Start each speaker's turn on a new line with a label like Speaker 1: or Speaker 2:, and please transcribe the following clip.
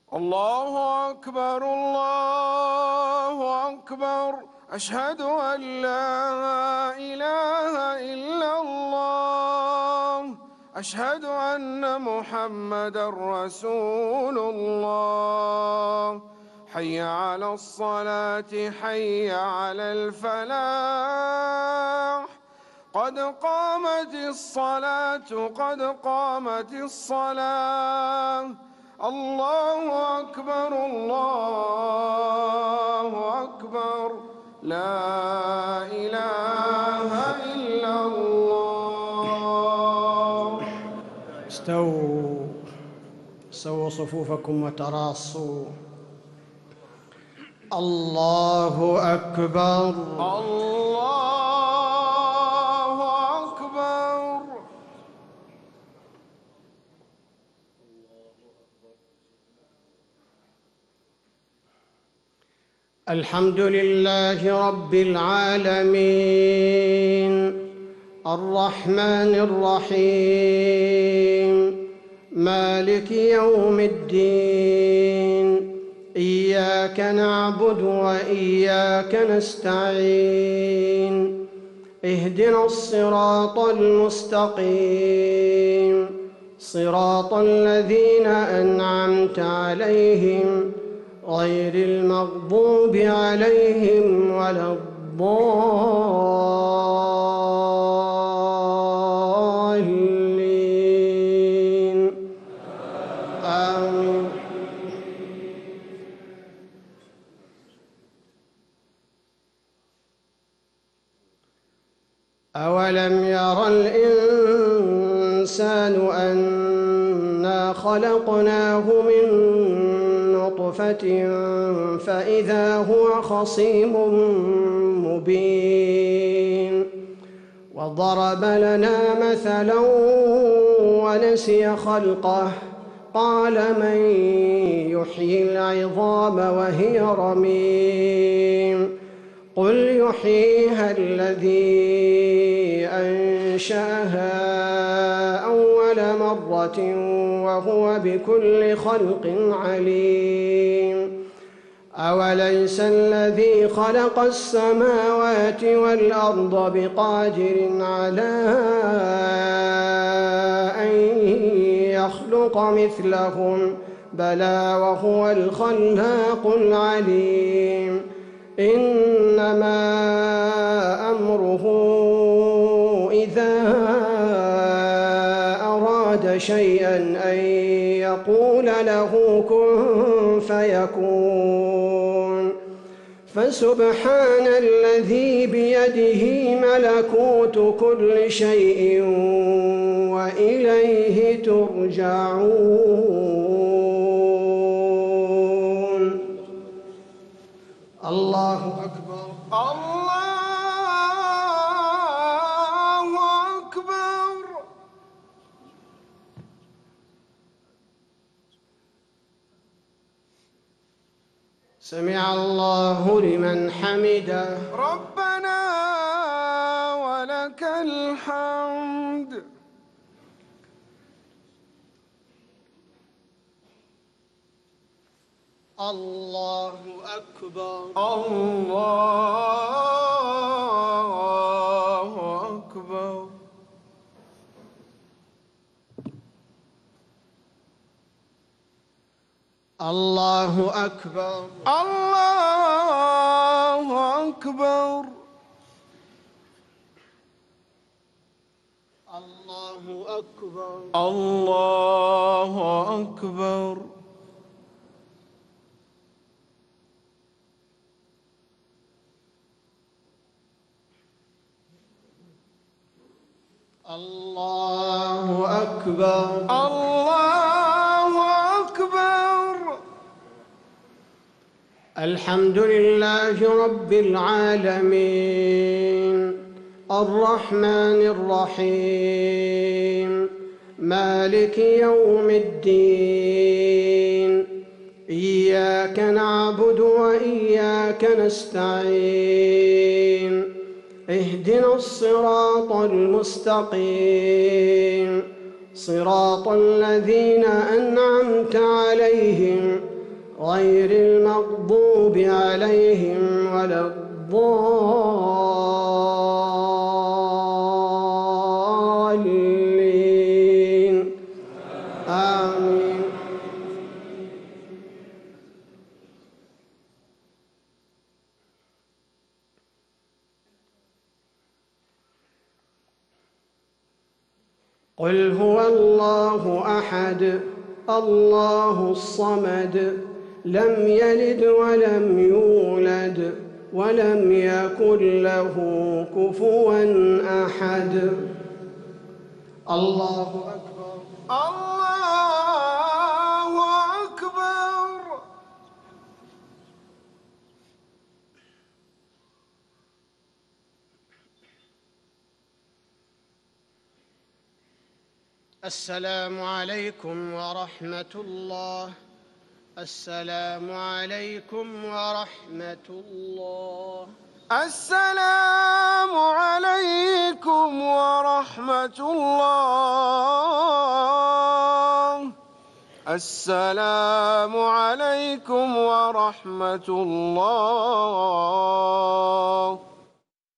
Speaker 1: الله أكبر الله أكبر، أشهد أن لا إله إلا الله، أشهد أن محمدًا رسول الله. حي على الصلاة حي على الفلاح، قد قامت الصلاة قد قامت الصلاة. الله أكبر الله أكبر، لا إله إلا الله.
Speaker 2: استووا صفوفكم وتراصوا. الله أكبر
Speaker 1: الله أكبر.
Speaker 2: الحمد لله رب العالمين، الرحمن الرحيم، مالك يوم الدين. إياك نعبد وإياك نستعين، اهدنا الصراط المستقيم، صراط الذين أنعمت عليهم غير المغضوب عليهم ولا الضالين. آمين. أولم ير الإنسان أنا خلقناه من نطفة فإذا هو خصيم مبين. وضرب لنا مثلا ونسي خلقه، قال من يحيي العظام وهي رميم. قل يحييها الذي أنشأها أول مرة وهو بكل خلق عليم. أوليس الذي خلق السماوات والأرض بقادر على أن يخلق مثلهم؟ بلى وهو الخلاق العليم. إنما أمره إذا أراد شيئا أن يقول له كن فيكون. فسبحان الذي بيده ملكوت كل شيء وإليه ترجعون. الله أكبر
Speaker 1: الله أكبر.
Speaker 2: سمع الله لمن حمده.
Speaker 1: ربنا ولك الحمد.
Speaker 2: الله أكبر
Speaker 1: الله أكبر.
Speaker 2: الله أكبر
Speaker 1: الله أكبر.
Speaker 2: الله أكبر
Speaker 1: الله أكبر.
Speaker 2: الله أكبر
Speaker 1: الله أكبر.
Speaker 2: الحمد لله رب العالمين، الرحمن الرحيم، مالك يوم الدين. إياك نعبد وإياك نستعين، اهدنا الصراط المستقيم، صراط الذين أنعمت عليهم غير المغضوب عليهم ولا الضالين آمين. قل هو الله أحد الله الصمد لم يلد ولم يولد ولم يكن له كفوا أحد. الله أكبر.
Speaker 1: الله أكبر.
Speaker 2: السلام عليكم ورحمة الله. السلام عليكم ورحمة الله.
Speaker 1: السلام عليكم ورحمة الله. السلام عليكم ورحمة الله.